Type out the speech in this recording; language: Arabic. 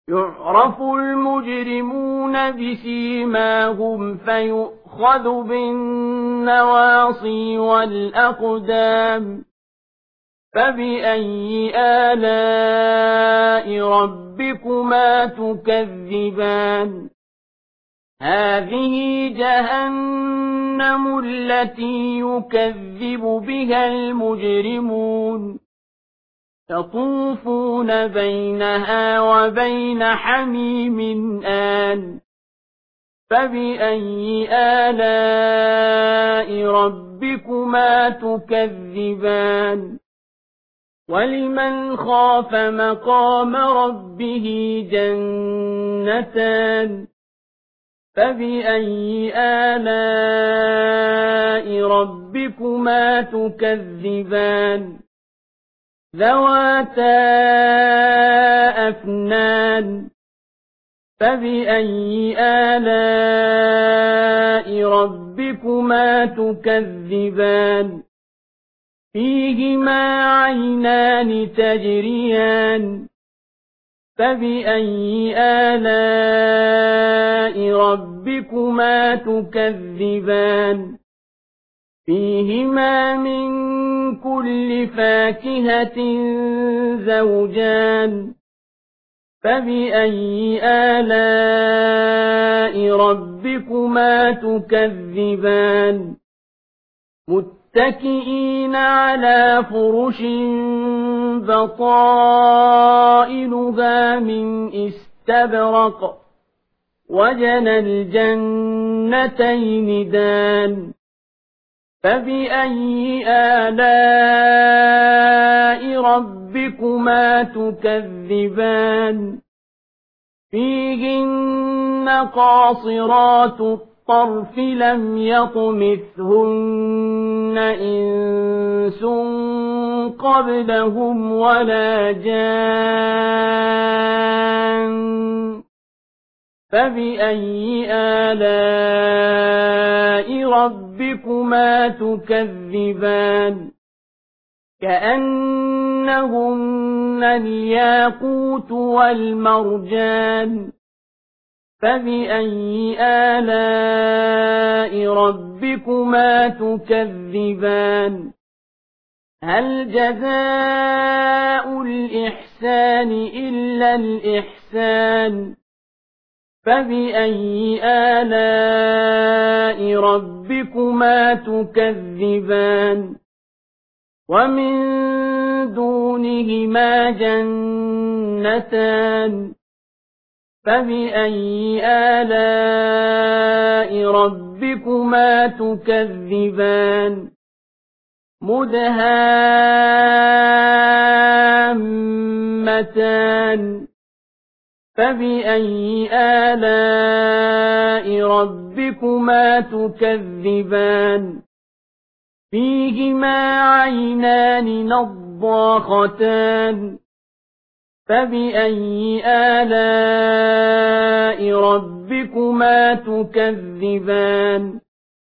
يعرف المجرمون بسيماهم فيؤخذ بالنواصي والأقدام فبأي آلاء ربكما تكذبان هذه جهنم التي يكذب بها المجرمون يطوفون بينها وبين حميم آن فبأي آلاء ربكما تكذبان ولمن خاف مقام ربه جنتان فبأي آلاء ربكما تكذبان ذواتا أفنان فبأي آلاء ربكما تكذبان فيهما عينان تجريان فبأي آلاء ربكما تكذبان فيهما من كل فاكهة زوجان فبأي آلاء ربكما تكذبان متكئين على فرش بطائلها من استبرق وجنى الجنتين دان فبأي آلاء ربكما تكذبان فيهن قاصرات الطرف لم يطمثهن إنس قبلهم ولا جان فبأي آلاء ربكما تكذبان كأنهن الياقوت والمرجان فبأي آلاء ربكما تكذبان هل جزاء الإحسان إلا الإحسان فبأي آلاء ربكما تكذبان ومن دونهما جنتان فبأي آلاء ربكما تكذبان مدهامتان فبأي آلاء ربكما تكذبان فيهما عينان نضاختان فبأي آلاء ربكما تكذبان